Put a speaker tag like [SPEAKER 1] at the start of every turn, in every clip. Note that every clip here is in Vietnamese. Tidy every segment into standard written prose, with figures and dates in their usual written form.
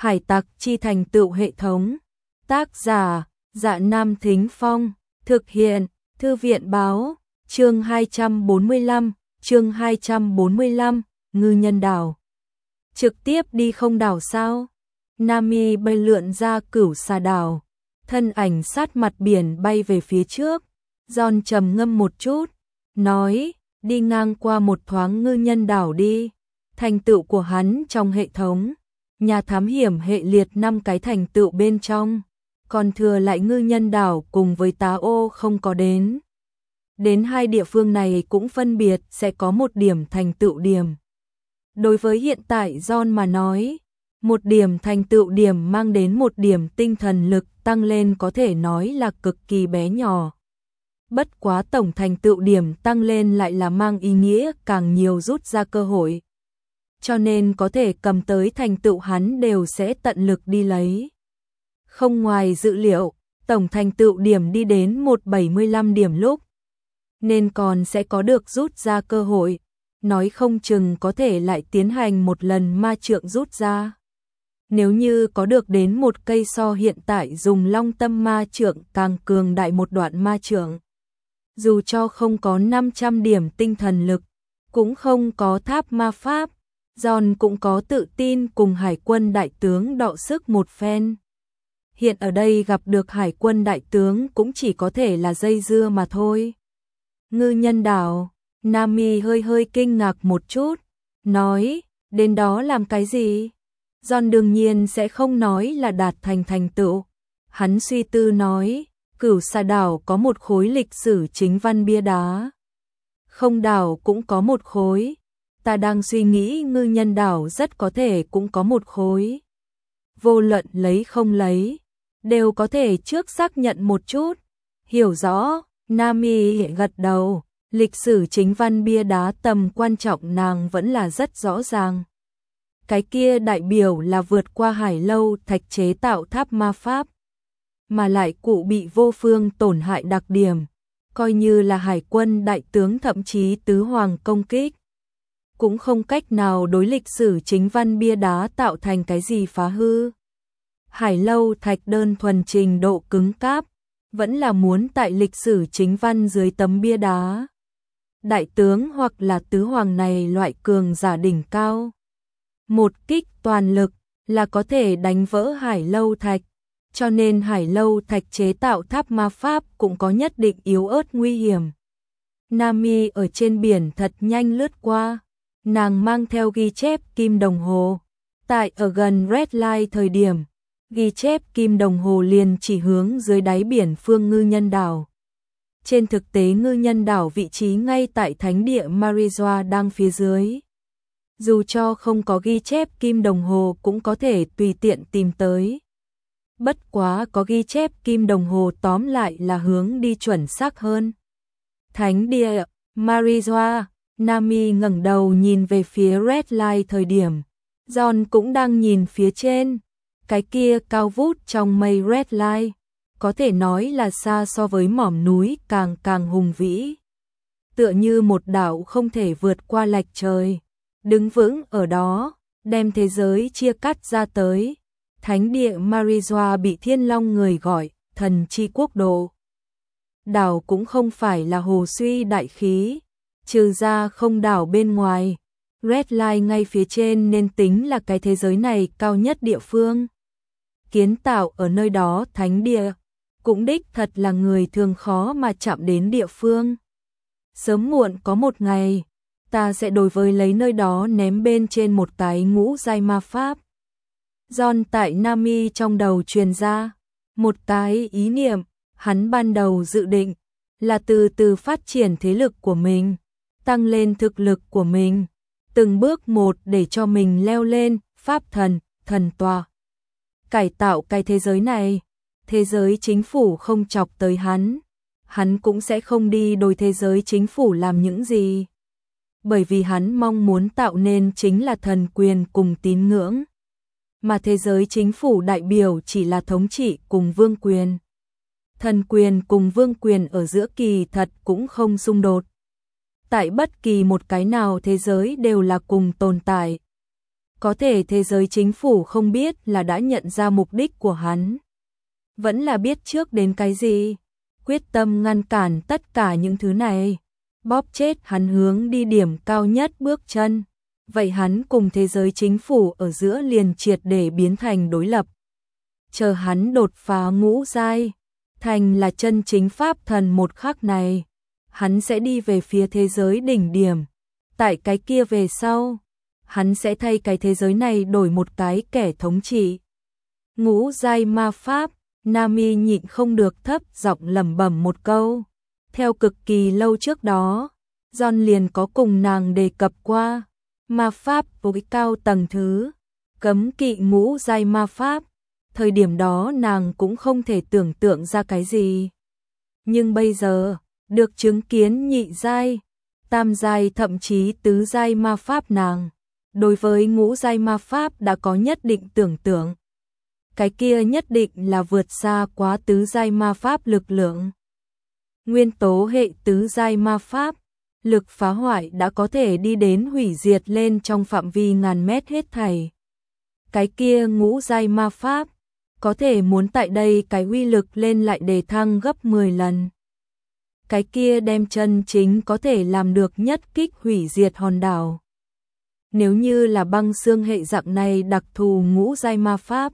[SPEAKER 1] Hải tặc chi thành tựu hệ thống. Tác giả, Dạ Nam Thính Phong. Thực hiện, Thư viện Báo. Chương 245, Ngư Nhân Đảo. Trực tiếp đi không đảo sao? Nami bay lượn ra Cửu Xà đảo, thân ảnh sát mặt biển bay về phía trước. John trầm ngâm một chút, nói, đi ngang qua một thoáng Ngư Nhân Đảo đi. Thành tựu của hắn trong hệ thống, nhà thám hiểm hệ liệt 5 cái thành tựu bên trong, còn thừa lại Ngư Nhân Đảo cùng với Tá Ô không có đến. Đến hai địa phương này cũng phân biệt sẽ có một điểm thành tựu điểm. Đối với hiện tại John mà nói, một điểm thành tựu điểm mang đến một điểm tinh thần lực tăng lên có thể nói là cực kỳ bé nhỏ. Bất quá tổng thành tựu điểm tăng lên lại là mang ý nghĩa càng nhiều rút ra cơ hội. Cho nên có thể cầm tới thành tựu hắn đều sẽ tận lực đi lấy. Không ngoài dự liệu, tổng thành tựu điểm đi đến 175 điểm lúc, nên còn sẽ có được rút ra cơ hội, nói không chừng có thể lại tiến hành một lần ma trượng rút ra. Nếu như có được đến một cây so hiện tại dùng long tâm ma trượng càng cường đại một đoạn ma trượng, dù cho không có 500 điểm tinh thần lực, cũng không có tháp ma pháp, John cũng có tự tin cùng hải quân đại tướng đọ sức một phen. Hiện ở đây gặp được hải quân đại tướng cũng chỉ có thể là dây dưa mà thôi. Ngư Nhân Đảo, Nami hơi kinh ngạc một chút, nói, đến đó làm cái gì? John đương nhiên sẽ không nói là đạt thành tựu. Hắn suy tư nói, Cửu Xà đảo có một khối lịch sử chính văn bia đá. Không đảo cũng có một khối. Ta đang suy nghĩ Ngư Nhân Đảo rất có thể cũng có một khối. Vô luận lấy không lấy, đều có thể trước xác nhận một chút. Hiểu rõ, Nami gật đầu, lịch sử chính văn bia đá tầm quan trọng nàng vẫn là rất rõ ràng. Cái kia đại biểu là vượt qua hải lâu thạch chế tạo tháp ma pháp, mà lại cụ bị vô phương tổn hại đặc điểm, coi như là hải quân đại tướng thậm chí tứ hoàng công kích, cũng không cách nào đối lịch sử chính văn bia đá tạo thành cái gì phá hư. Hải lâu thạch đơn thuần trình độ cứng cáp, vẫn là muốn tại lịch sử chính văn dưới tấm bia đá. Đại tướng hoặc là tứ hoàng này loại cường giả đỉnh cao, một kích toàn lực là có thể đánh vỡ hải lâu thạch, cho nên hải lâu thạch chế tạo tháp ma pháp cũng có nhất định yếu ớt nguy hiểm. Nami ở trên biển thật nhanh lướt qua, nàng mang theo ghi chép kim đồng hồ. Tại ở gần Red Line thời điểm, ghi chép kim đồng hồ liền chỉ hướng dưới đáy biển phương Ngư Nhân Đảo. Trên thực tế Ngư Nhân Đảo vị trí ngay tại thánh địa Marijoa đang phía dưới. Dù cho không có ghi chép kim đồng hồ cũng có thể tùy tiện tìm tới. Bất quá có ghi chép kim đồng hồ tóm lại là hướng đi chuẩn xác hơn. Thánh địa Marijoa, Nami ngẩng đầu nhìn về phía Red Line thời điểm, John cũng đang nhìn phía trên. Cái kia cao vút trong mây Red Line, có thể nói là xa so với mỏm núi càng hùng vĩ. Tựa như một đảo không thể vượt qua lệch trời, đứng vững ở đó, đem thế giới chia cắt ra tới. Thánh địa Marijoa bị Thiên Long người gọi thần chi quốc độ. Đảo cũng không phải là hồ suy đại khí, trừ ra không đảo bên ngoài, Red Line ngay phía trên nên tính là cái thế giới này cao nhất địa phương. Kiến tạo ở nơi đó thánh địa, cũng đích thật là người thường khó mà chạm đến địa phương. Sớm muộn có một ngày, ta sẽ đối với lấy nơi đó ném bên trên một cái ngũ giai ma pháp. John tại Nami trong đầu truyền ra một cái ý niệm, hắn ban đầu dự định là từ từ phát triển thế lực của mình, tăng lên thực lực của mình, từng bước một để cho mình leo lên pháp thần, thần tòa. Cải tạo cái thế giới này, thế giới chính phủ không chọc tới hắn cũng sẽ không đi đối thế giới chính phủ làm những gì. Bởi vì hắn mong muốn tạo nên chính là thần quyền cùng tín ngưỡng, mà thế giới chính phủ đại biểu chỉ là thống trị cùng vương quyền. Thần quyền cùng vương quyền ở giữa kỳ thật cũng không xung đột. Tại bất kỳ một cái nào thế giới đều là cùng tồn tại. Có thể thế giới chính phủ không biết là đã nhận ra mục đích của hắn. Vẫn là biết trước đến cái gì. Quyết tâm ngăn cản tất cả những thứ này. Bóp chết hắn hướng đi điểm cao nhất bước chân. Vậy hắn cùng thế giới chính phủ ở giữa liền triệt để biến thành đối lập. Chờ hắn đột phá ngũ giai, thành là chân chính pháp thần một khắc này. Hắn sẽ đi về phía thế giới đỉnh điểm. Tại cái kia về sau, hắn sẽ thay cái thế giới này đổi một cái kẻ thống trị. Ngũ giai ma pháp, Nami nhịn không được thấp giọng lẩm bẩm một câu. Theo cực kỳ lâu trước đó, John liền có cùng nàng đề cập qua. Ma pháp với cao tầng thứ, cấm kỵ ngũ giai ma pháp. Thời điểm đó nàng cũng không thể tưởng tượng ra cái gì. Nhưng bây giờ, được chứng kiến nhị giai, tam giai thậm chí tứ giai ma pháp nàng. Đối với ngũ giai ma pháp đã có nhất định tưởng tượng. Cái kia nhất định là vượt xa quá tứ giai ma pháp lực lượng. Nguyên tố hệ tứ giai ma pháp, lực phá hoại đã có thể đi đến hủy diệt lên trong phạm vi ngàn mét hết thảy. Cái kia ngũ giai ma pháp, có thể muốn tại đây cái uy lực lên lại đề thăng gấp 10 lần. Cái kia đem chân chính có thể làm được nhất kích hủy diệt hòn đảo. Nếu như là băng xương hệ dạng này đặc thù ngũ giai ma pháp,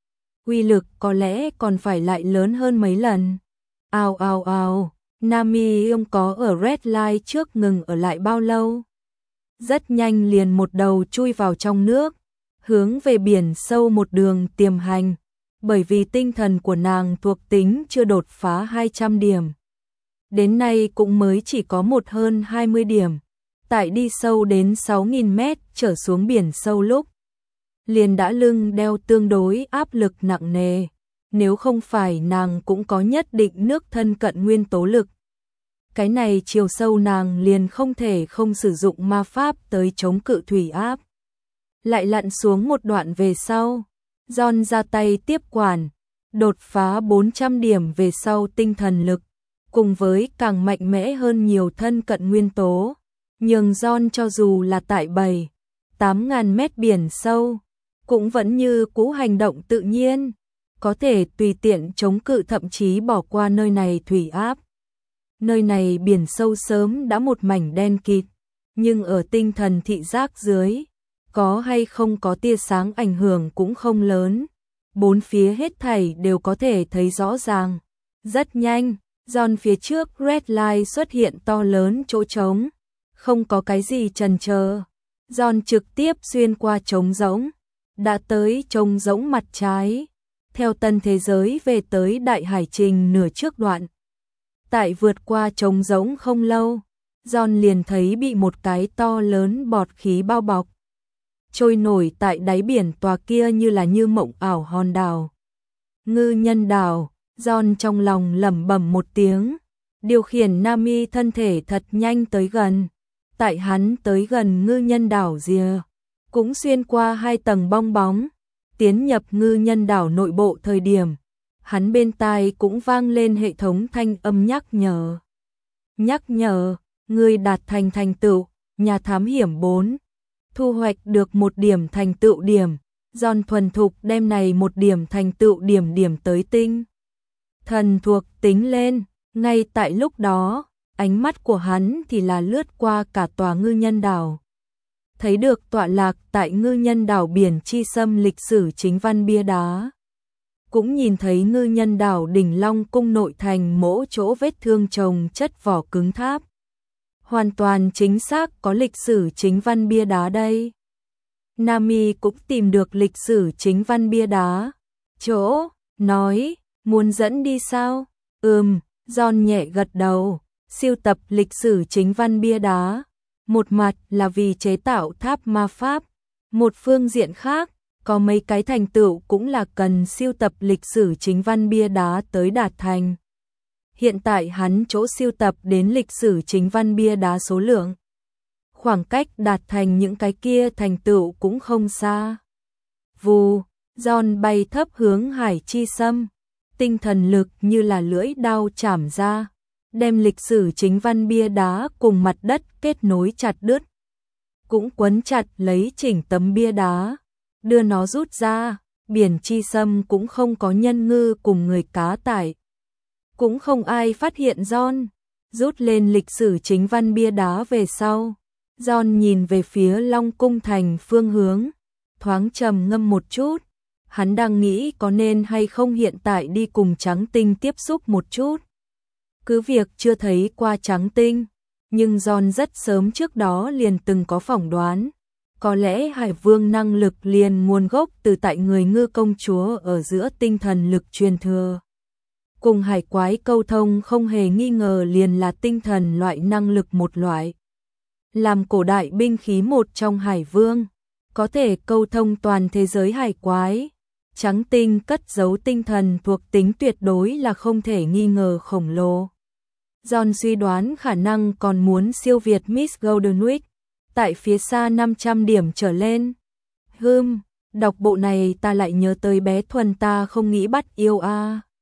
[SPEAKER 1] uy lực có lẽ còn phải lại lớn hơn mấy lần. Ào ào ào, Nami ông có ở Red Light trước ngừng ở lại bao lâu? Rất nhanh liền một đầu chui vào trong nước, hướng về biển sâu một đường tiềm hành, bởi vì tinh thần của nàng thuộc tính chưa đột phá 200 điểm. Đến nay cũng mới chỉ có một hơn 20 điểm. Tại đi sâu đến 6.000 mét trở xuống biển sâu lúc, liền đã lưng đeo tương đối áp lực nặng nề. Nếu không phải nàng cũng có nhất định nước thân cận nguyên tố lực. Cái này chiều sâu nàng liền không thể không sử dụng ma pháp tới chống cự thủy áp. Lại lặn xuống một đoạn về sau, John ra tay tiếp quản, đột phá 400 điểm về sau tinh thần lực, cùng với càng mạnh mẽ hơn nhiều thân cận nguyên tố. Nhưng John cho dù là tại 7-8 ngàn mét biển sâu, cũng vẫn như cũ hành động tự nhiên, có thể tùy tiện chống cự thậm chí bỏ qua nơi này thủy áp. Nơi này biển sâu sớm đã một mảnh đen kịt, nhưng ở tinh thần thị giác dưới, có hay không có tia sáng ảnh hưởng cũng không lớn. Bốn phía hết thảy đều có thể thấy rõ ràng. Rất nhanh, John phía trước Red Light xuất hiện to lớn chỗ trống. Không có cái gì chần chờ. John trực tiếp xuyên qua trống rỗng, đã tới trống rỗng mặt trái, theo tân thế giới về tới đại hải trình nửa trước đoạn. Tại vượt qua trống rỗng không lâu, John liền thấy bị một cái to lớn bọt khí bao bọc, trôi nổi tại đáy biển tòa kia như là như mộng ảo hòn đảo. Ngư nhân đảo, John trong lòng lẩm bẩm một tiếng, điều khiển Nami thân thể thật nhanh tới gần. Tại hắn tới gần ngư nhân đảo rìa, cũng xuyên qua 2 tầng bong bóng, tiến nhập ngư nhân đảo nội bộ thời điểm, hắn bên tai cũng vang lên hệ thống thanh âm nhắc nhở. Nhắc nhở, ngươi đạt thành tựu, nhà thám hiểm 4, thu hoạch được 1 điểm thành tựu điểm. John thuần thục đem này 1 điểm thành tựu điểm tới tinh thần thuộc tính lên. Ngay tại lúc đó, ánh mắt của hắn thì là lướt qua cả tòa ngư nhân đảo. Thấy được tọa lạc tại ngư nhân đảo biển chi xâm lịch sử chính văn bia đá. Cũng nhìn thấy ngư nhân đảo đỉnh Long cung nội thành mỗi chỗ vết thương chồng chất vỏ cứng tháp. Hoàn toàn chính xác có lịch sử chính văn bia đá đây. Nami cũng tìm được lịch sử chính văn bia đá. Chỗ, nói, muốn dẫn đi sao? John nhẹ gật đầu. Siêu tập lịch sử chính văn bia đá, một mặt là vì chế tạo tháp ma pháp, một phương diện khác, có mấy cái thành tựu cũng là cần siêu tập lịch sử chính văn bia đá tới đạt thành. Hiện tại hắn chỗ siêu tập đến lịch sử chính văn bia đá số lượng, khoảng cách đạt thành những cái kia thành tựu cũng không xa. Vù, John bay thấp hướng hải chi xâm, tinh thần lực như là lưỡi đao chảm ra, đem lịch sử chính văn bia đá cùng mặt đất kết nối chặt đứt, cũng quấn chặt lấy chỉnh tấm bia đá. đưa nó rút ra, biển chi xâm cũng không có nhân ngư cùng người cá tải. Cũng không ai phát hiện John, rút lên lịch sử chính văn bia đá về sau. John nhìn về phía Long Cung Thành phương hướng, thoáng trầm ngâm một chút. Hắn đang nghĩ có nên hay không hiện tại đi cùng Trắng Tinh tiếp xúc một chút. Cứ việc chưa thấy qua Trắng Tinh, nhưng John rất sớm trước đó liền từng có phỏng đoán. Có lẽ Hải Vương năng lực liền nguồn gốc từ tại người ngư công chúa ở giữa tinh thần lực truyền thừa. Cùng hải quái câu thông không hề nghi ngờ liền là tinh thần loại năng lực một loại. Làm cổ đại binh khí một trong Hải Vương, có thể câu thông toàn thế giới hải quái. Trắng Tinh cất giấu tinh thần thuộc tính tuyệt đối là không thể nghi ngờ khổng lồ. John suy đoán khả năng còn muốn siêu việt Miss Goldenwick, tại phía xa 500 điểm trở lên. Đọc bộ này ta lại nhớ tới bé Thuần ta không nghĩ bắt yêu a.